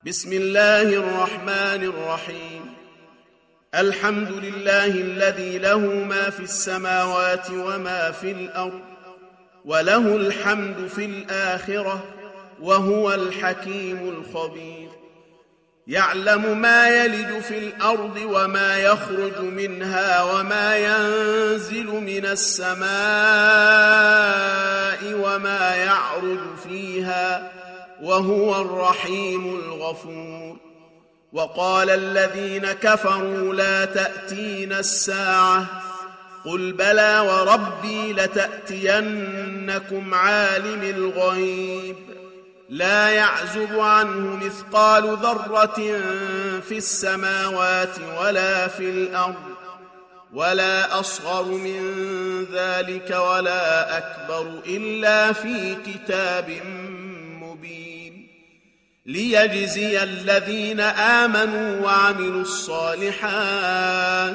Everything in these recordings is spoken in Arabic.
بسم الله الرحمن الرحيم. الحمد لله الذي له ما في السماوات وما في الأرض، وله الحمد في الآخرة، وهو الحكيم الخبير. يعلم ما يلج في الأرض وما يخرج منها وما ينزل من السماء وما يعرج فيها، وهو الرحيم الغفور. وقال الذين كفروا لا تأتينا الساعة، قل بلى وربي لتأتينكم عالم الغيب لا يعزب عنه مثقال ذرة في السماوات ولا في الأرض، ولا أصغر من ذلك ولا أكبر إلا في كتاب مبين، ليجزي الذين آمنوا وعملوا الصالحات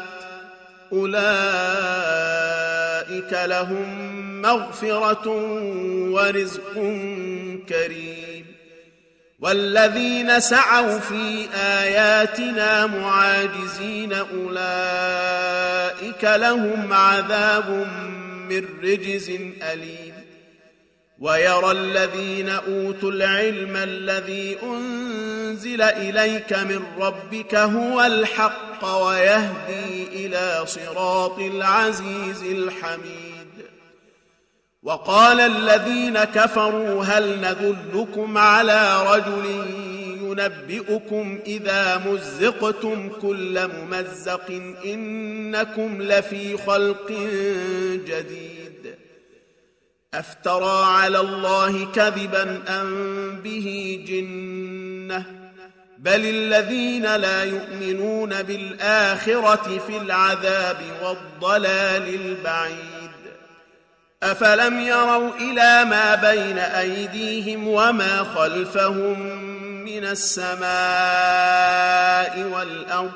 أولئك لهم مغفرة ورزق كريم. والذين سعوا في آياتنا معاجزين أولئك لهم عذاب من رجز أليم. ويرى الذين أوتوا العلم الذي أنزل إليك من ربك هو الحق ويهدي إلى صراط العزيز الحميد. وقال الذين كفروا هل ندلكم على رجل ينبئكم إذا مزقتم كل ممزق إنكم لفي خلق جديد، أفترى على الله كذبا أم به جنة، بل الذين لا يؤمنون بالآخرة في العذاب والضلال البعيد. أفلم يروا إلى ما بين أيديهم وما خلفهم من السماء والأرض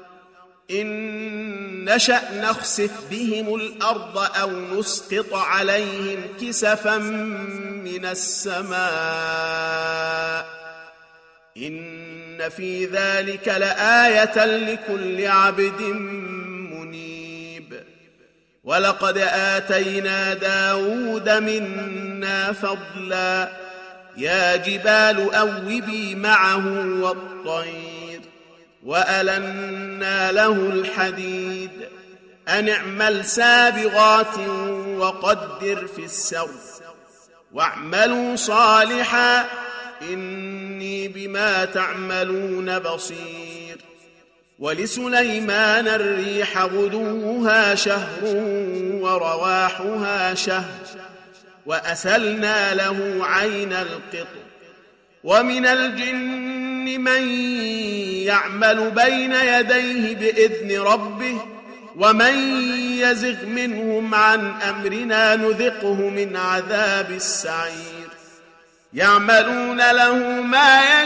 إن نشأ نخسف بهم الأرض أو نسقط عليهم كسفا من السماء إن في ذلك لآية لكل عبد منيب. ولقد آتينا داود منا فضلا يا جبال أوبي معه والطير وألنا له الحديد أن اعمل سابغات وقدر في السرد واعملوا صالحا إني بما تعملون بصير. ولسليمان الريح غدوها شهر ورواحها شهر وأسلنا له عين القطر. ومن الجن من يعمل بين يديه بإذن ربه ومن يزغ منهم عن أمرنا نذقه من عذاب السعير. يعملون له ما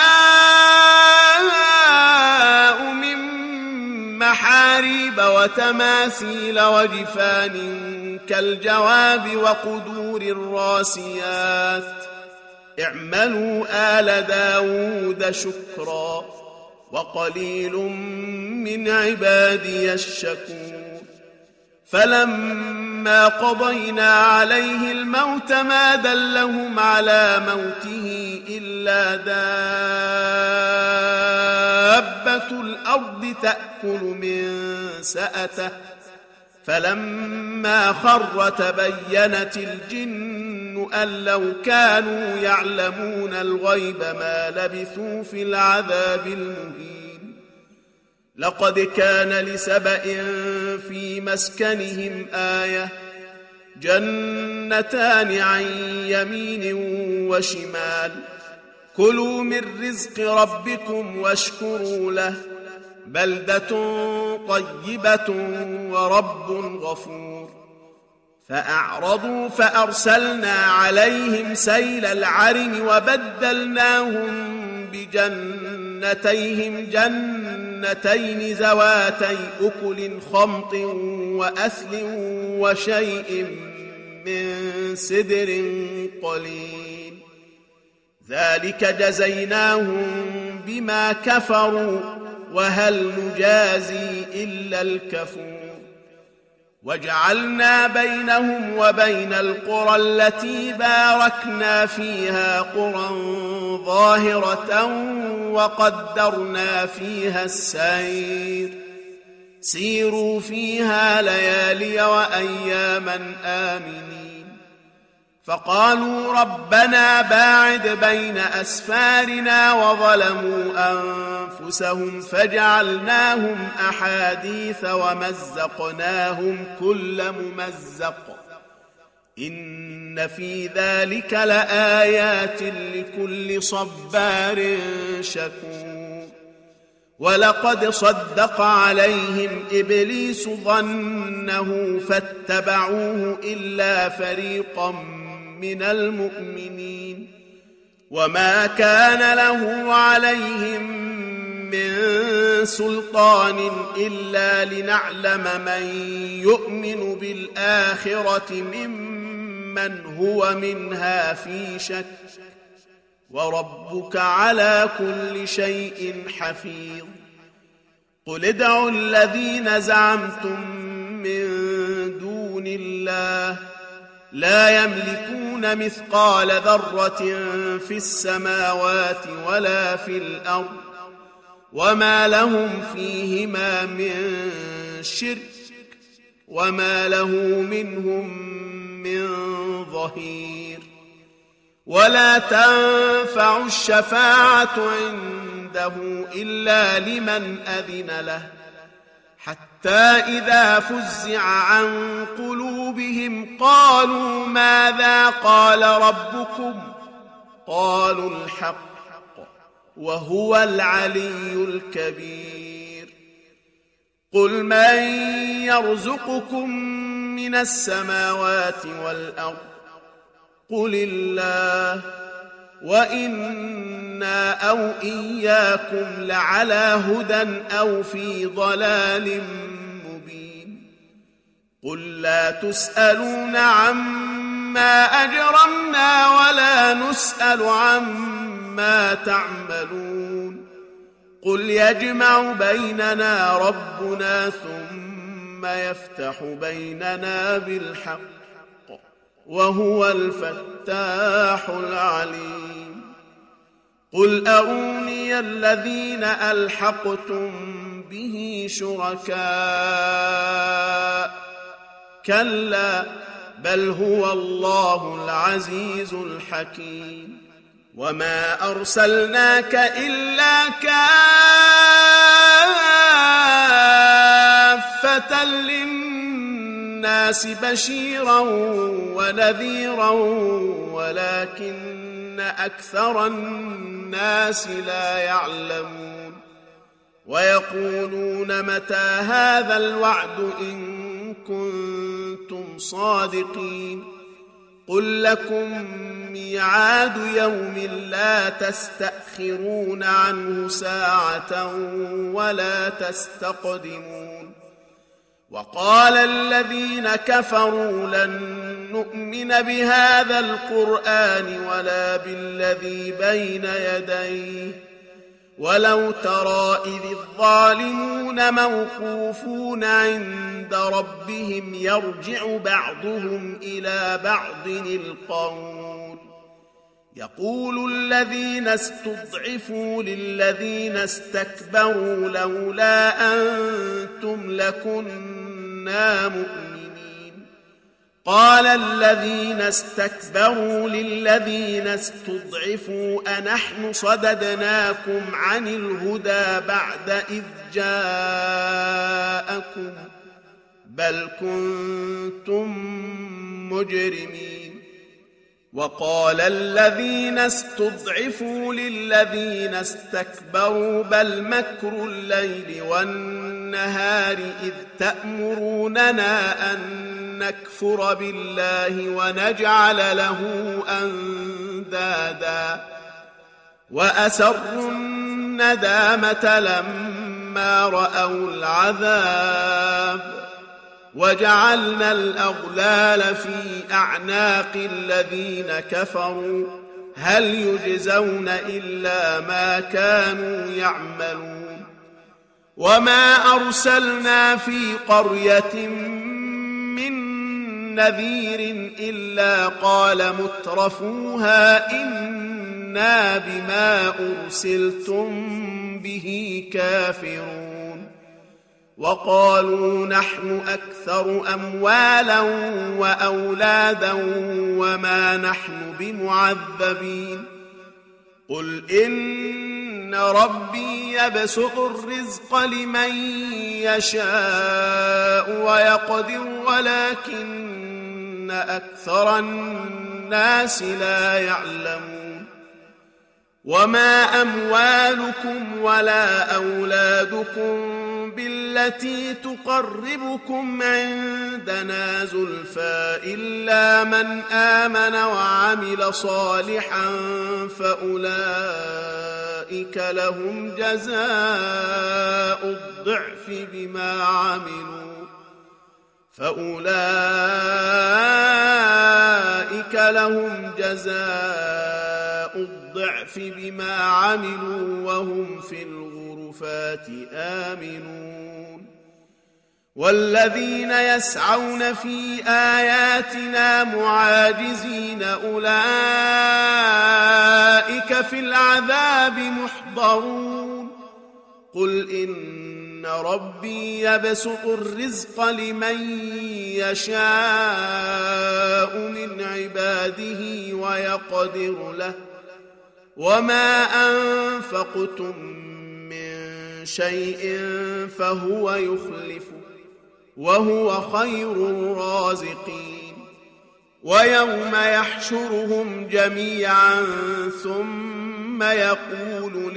يشاء من محاريب وتماثيل وجفان كالجواب وقدور الراسيات اعملوا آل داود شكرا وقليل من عبادي الشكور. فلما قضينا عليه الموت ما دلهم على موته إلا دابة الأرض تأكل من سأته فلما خر تبينت الجن أن لو كانوا يعلمون الغيب ما لبثوا في العذاب المهين. لقد كان لسبأ في مسكنهم آية جنتان عن يمين وشمال كلوا من رزق ربكم واشكروا له بلدة طيبة ورب غفور. فأعرضوا فأرسلنا عليهم سيل العرم وبدلناهم بجنتيهم جنتين ذواتي أكل خمط وأثل وشيء من سدر قليل ذلك جزيناهم بما كفروا وهل نجازي إلا الكفور وجعلنا بينهم وبين القرى التي باركنا فيها قرى ظاهرة وقدرنا فيها السير سيروا فيها ليالي وأياما آمنين فقالوا ربنا باعد بين أسفارنا وظلموا أنفسهم فجعلناهم أحاديث ومزقناهم كل ممزق إن في ذلك لآيات لكل صبار شكور ولقد صدق عليهم إبليس ظنه فاتبعوه إلا فريقا من المؤمنين وما كان له عليهم من سلطان إلا لنعلم من يؤمن بالآخرة ممن هو منها في شك وربك على كل شيء حفيظ قل ادعوا الذين زعمتم من دون الله لا يملكون مثقال ذرة في السماوات ولا في الأرض وما لهم فيهما من شرك وما له منهم من ظهير ولا تنفع الشفاعة عنده إلا لمن أذن له حتى إذا فزع عن قلوبهم قالوا ماذا قال ربكم قالوا الحق وهو العلي الكبير قل من يرزقكم من السماوات والأرض قل الله وإنا أو إياكم لعلى هدى أو في ضلال مبين قل لا تسألون عما أجرمنا ولا نسأل عما تعملون قل يجمع بيننا ربنا ثم يفتح بيننا بالحق وهو الفتاح العليم قل أروني الذين ألحقتم به شركاء كلا بل هو الله العزيز الحكيم وما أرسلناك إلا كافة للناس بشيرا ونذيرا ولكن أكثر الناس لا يعلمون ويقولون متى هذا الوعد إن كنتم صادقين قل لكم ميعاد يوم لا تستأخرون عنه ساعة ولا تستقدمون وقال الذين كفروا لن نؤمن بهذا القرآن ولا بالذي بين يديه ولو ترى إذ الظالمون موقوفون عند ربهم يرجع بعضهم إلى بعض القول يقول الذين استضعفوا للذين استكبروا لولا أنتم لكنا مؤمنين قال الذين استكبروا للذين استضعفوا أنحن صددناكم عن الهدى بعد إذ جاءكم بل كنتم مجرمين وقال الذين استضعفوا للذين استكبروا بل مكر الليل والنهار إذ تأمروننا أن نكفر بالله ونجعل له أندادا وأسروا الندامة لما رأوا العذاب وجعلنا الأغلال في أعناق الذين كفروا هل يجزون إلا ما كانوا يعملون وما أرسلنا في قرية من نذير إلا قال مترفوها إنا بما أرسلتم به كافرون وقالوا نحن أكثر أموالا وأولادا وما نحن بمعذبين قل إن ربي يبسط الرزق لمن يشاء ويقدر ولكن أكثر الناس لا يعلمون وما أموالكم ولا أولادكم بالتي تقربكم عندنا زلفى إلا من آمن وعمل صالحا فأولئك لهم جزاء الضعف بما عملوا وهم في الغرفات آمنون والذين يسعون في آياتنا معاجزين أولئك في العذاب محضرون قل إن ربي يبسط الرزق لمن يشاء من عباده ويقدر له وما أنفقتم من شيء فهو يخلفه وهو خير الرازقين ويوم يحشرهم جميعا ثم يقول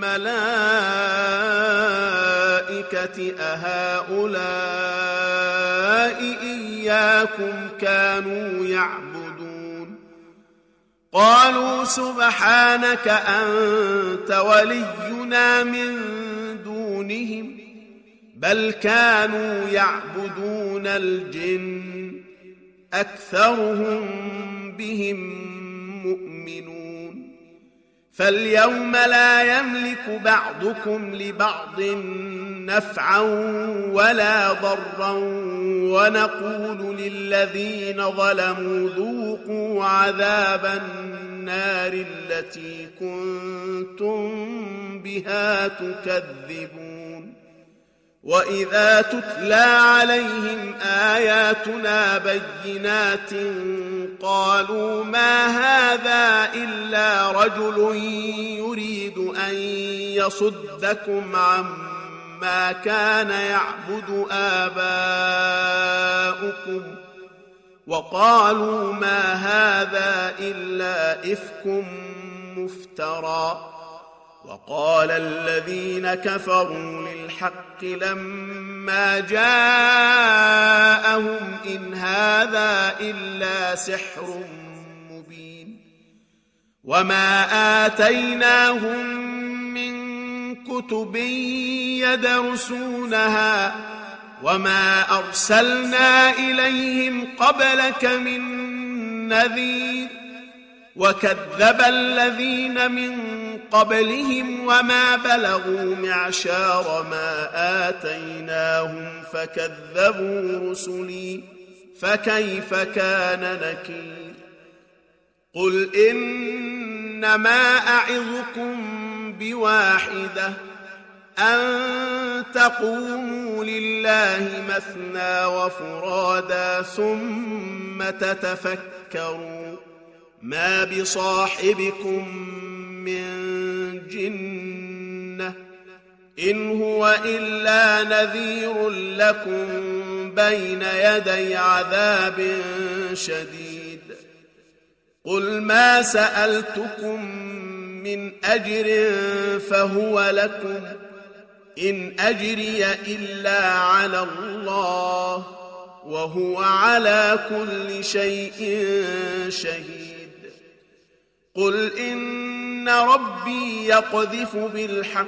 للملائكة أهؤلاء إياكم كانوا يعبدون قالوا سبحانك أنت ولينا من دونهم بل كانوا يعبدون الجن أكثرهم بهم مؤمنون فاليوم لا يملك بعضكم لبعض نفعا ولا ضرا ونقول للذين ظلموا ذوقوا عذاب النار التي كنتم بها تكذبون وإذا تتلى عليهم آياتنا بينات قالوا ما هذا إلا رجل يريد أن يصدكم عما كان يعبد آباؤكم وقالوا ما هذا إلا إفك مفترى وقال الذين كفروا للحق لما جاءهم إن هذا إلا سحر مبين وما آتيناهم من كتب يدرسونها وما أرسلنا إليهم قبلك من نذير وكذب الذين من قبلهم وما بلغوا معشار ما آتيناهم فكذبوا رسلي فكيف كان نكير قل إنما أعظكم بواحدة أن تقوموا لله مثنى وفرادا ثم تتفكروا ما بصاحبكم من جنة إن هو إلا نذير لكم بين يدي عذاب شديد قل ما سألتكم من أجر فهو لكم إن أجري إلا على الله وهو على كل شيء شهيد قل إن ربي يقذف بالحق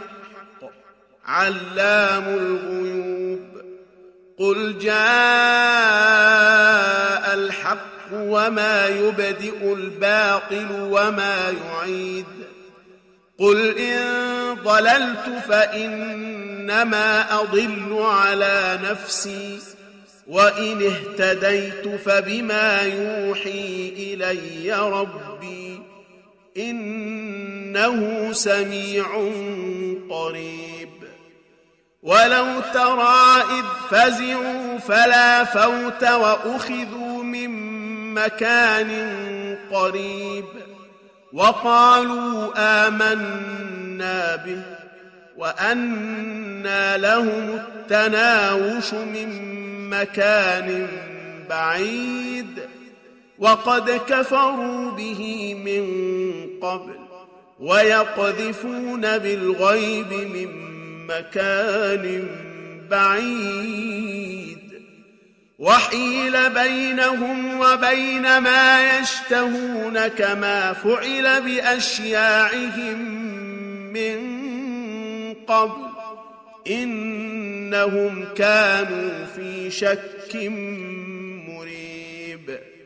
علام الغيوب قل جاء الحق وما يبدئ الباطل وما يعيد قل إن ضللت فإنما أضل على نفسي وإن اهتديت فبما يوحي إلي ربي إنه سميع قريب ولو ترى إذ فزعوا فلا فوت وأخذوا من مكان قريب وقالوا آمنا به وأنى لهم التناوش من مكان بعيد وقد كفروا به من قبل ويقذفون بالغيب من مكان بعيد وحيل بينهم وبين ما يشتهون كما فعل بأشياعهم من قبل إنهم كانوا في شك مريب